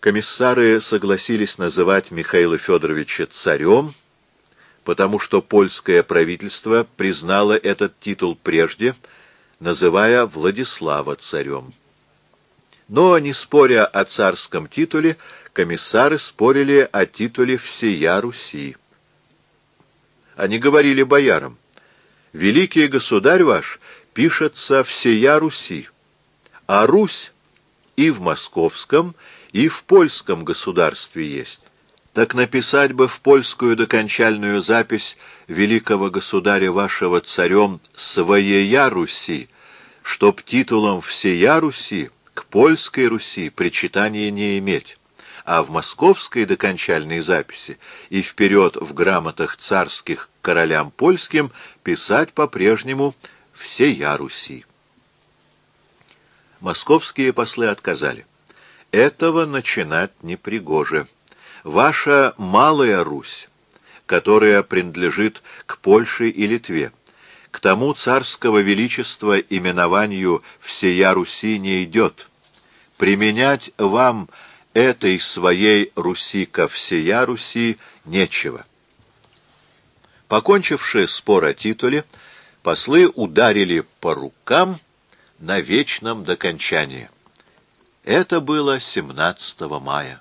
комиссары согласились называть Михаила Федоровича царем, потому что польское правительство признало этот титул прежде, называя Владислава царем. Но, не споря о царском титуле, комиссары спорили о титуле всея Руси. Они говорили боярам: «Великий государь ваш пишется всея Руси, а Русь и в московском, и в польском государстве есть. Так написать бы в польскую докончальную запись великого государя вашего царем своея Руси, чтоб титулом всея Руси к польской Руси причитания не иметь, а в московской докончальной записи и вперед в грамотах царских королям польским писать по-прежнему всея Руси». Московские послы отказали. Этого начинать непригоже. Ваша Малая Русь, которая принадлежит к Польше и Литве, к тому царского величества именованию всея Руси не идет. Применять вам этой своей Руси ко всея Руси нечего. Покончивши спор о титуле, послы ударили по рукам на вечном докончании. Это было 17 мая.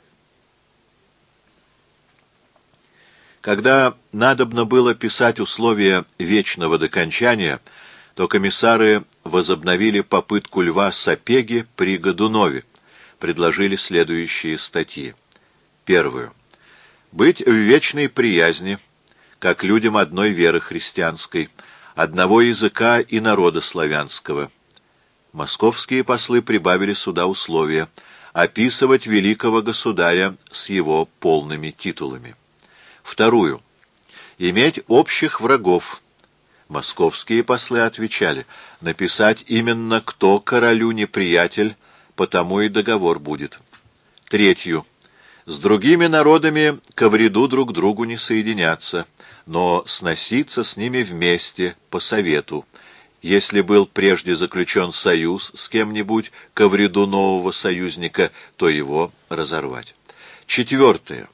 Когда надобно было писать условия вечного докончания, то комиссары возобновили попытку Льва Сапеги при Годунове, предложили следующие статьи. Первую. Быть в вечной приязни, как людям одной веры христианской, одного языка и народа славянского. Московские послы прибавили сюда условия: описывать великого государя с его полными титулами. Вторую. Иметь общих врагов. Московские послы отвечали: написать именно кто королю неприятель, потому и договор будет. Третью. С другими народами ко вреду друг другу не соединяться, но сноситься с ними вместе, по совету. Если был прежде заключен союз с кем-нибудь ко вреду нового союзника, то его разорвать. Четвертое.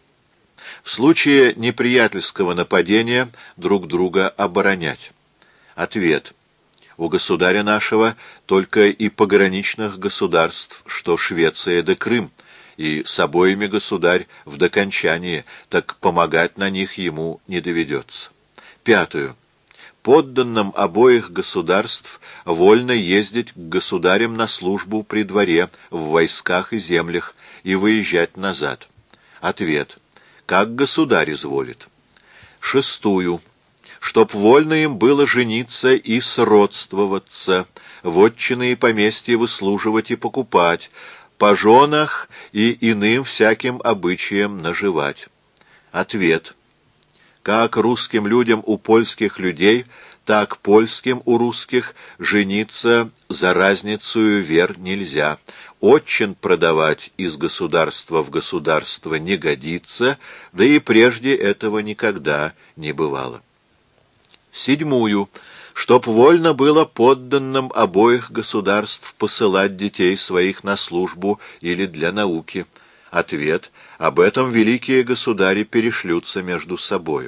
В случае неприятельского нападения друг друга оборонять. Ответ. У государя нашего только и пограничных государств, что Швеция да Крым, и с обоими государь в докончании, так помогать на них ему не доведется. Пятую. Подданным обоих государств вольно ездить к государям на службу при дворе, в войсках и землях, и выезжать назад. Ответ. Как государь изволит. Шестую. Чтоб вольно им было жениться и сродствоваться, вотчины и поместья выслуживать и покупать, по женах и иным всяким обычаям наживать. Ответ. Как русским людям у польских людей, так польским у русских жениться за разницею вер нельзя. Отчин продавать из государства в государство не годится, да и прежде этого никогда не бывало. Седьмую. Чтоб вольно было подданным обоих государств посылать детей своих на службу или для науки. Ответ. Об этом великие государи перешлются между собою.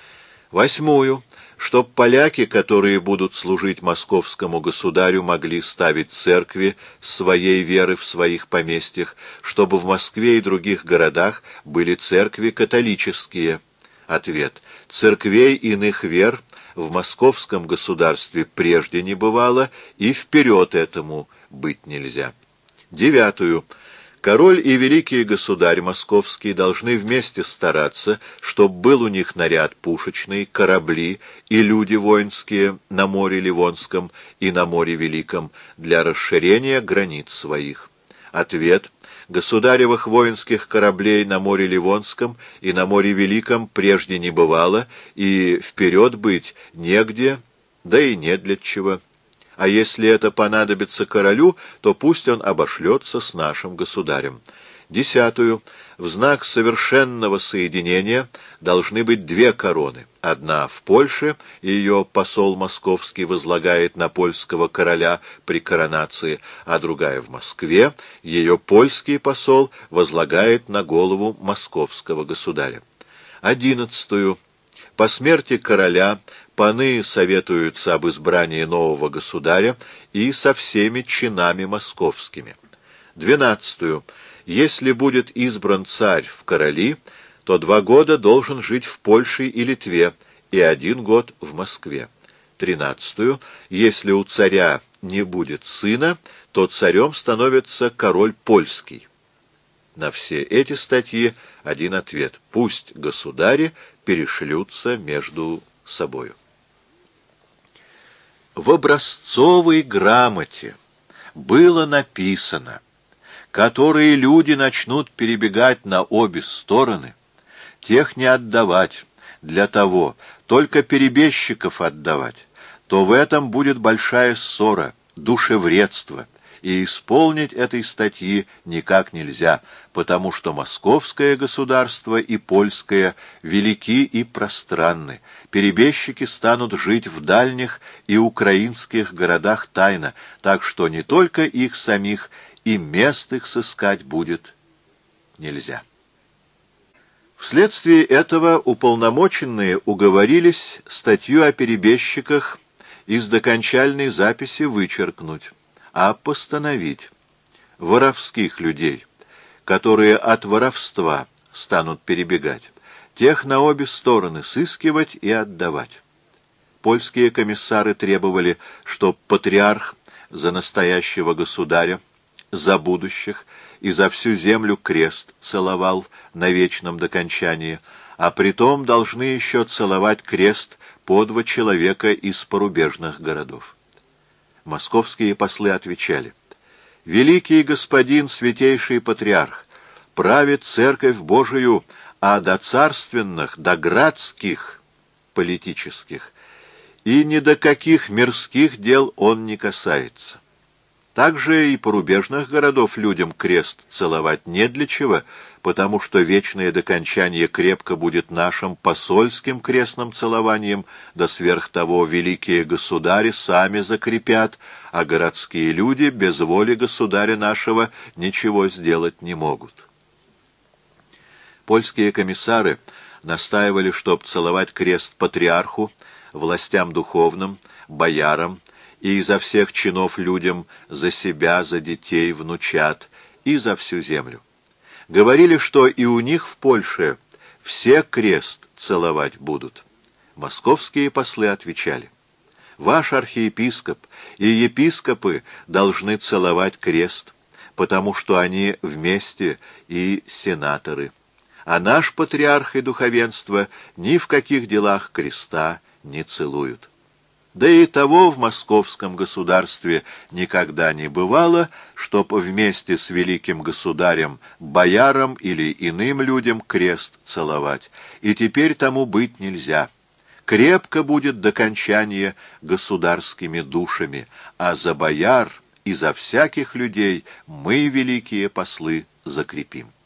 Восьмую. Чтоб поляки, которые будут служить московскому государю, могли ставить церкви своей веры в своих поместьях, чтобы в Москве и других городах были церкви католические. Ответ. Церквей иных вер в московском государстве прежде не бывало, и вперед этому быть нельзя. Девятую. Король и великий государь московский должны вместе стараться, чтоб был у них наряд пушечный, корабли и люди воинские на море Ливонском и на море Великом для расширения границ своих. Ответ. Государевых воинских кораблей на море Ливонском и на море Великом прежде не бывало, и вперед быть негде, да и не для чего. А если это понадобится королю, то пусть он обошлется с нашим государем. Десятую. В знак совершенного соединения должны быть две короны, Одна в Польше, и ее посол московский возлагает на польского короля при коронации, а другая в Москве, ее польский посол возлагает на голову московского государя. 11. По смерти короля паны советуются об избрании нового государя и со всеми чинами московскими. 12. Если будет избран царь в короли, то 2 года должен жить в Польше и Литве, и 1 год в Москве. 13. Если у царя не будет сына, то царем становится король польский. На все эти статьи один ответ: пусть государи перешлются между собою. В образцовой грамоте было написано: которые люди начнут перебегать на обе стороны, тех не отдавать, для того только перебежчиков отдавать, то в этом будет большая ссора, душевредство, и исполнить этой статьи никак нельзя, потому что московское государство и польское велики и пространны. Перебежчики станут жить в дальних и украинских городах тайно, так что не только их самих, и мест их сыскать будет нельзя. Вследствие этого уполномоченные уговорились статью о перебежчиках из докончальной записи вычеркнуть, а постановить: воровских людей, которые от воровства станут перебегать, тех на обе стороны сыскивать и отдавать. Польские комиссары требовали, чтоб патриарх за настоящего государя, за будущих и за всю землю крест целовал на вечном докончании, а притом должны еще целовать крест по 2 человека из порубежных городов. Московские послы отвечали: «Великий господин, святейший патриарх, правит церковь Божию, а до царственных, до градских, политических, и ни до каких мирских дел он не касается. Также и порубежных городов людям крест целовать не для чего, потому что вечное докончание крепко будет нашим посольским крестным целованием, да сверх того великие государи сами закрепят, а городские люди без воли государя нашего ничего сделать не могут». Польские комиссары настаивали, чтоб целовать крест патриарху, властям духовным, боярам и изо всех чинов людям за себя, за детей, внучат и за всю землю. Говорили, что и у них в Польше все крест целовать будут. Московские послы отвечали: «Ваш архиепископ и епископы должны целовать крест, потому что они вместе и сенаторы, а наш патриарх и духовенство ни в каких делах креста не целуют». Да и того в московском государстве никогда не бывало, чтоб вместе с великим государем, боярам или иным людям крест целовать, и теперь тому быть нельзя. Крепко будет докончание государскими душами, а за бояр и за всяких людей мы, великие послы, закрепим.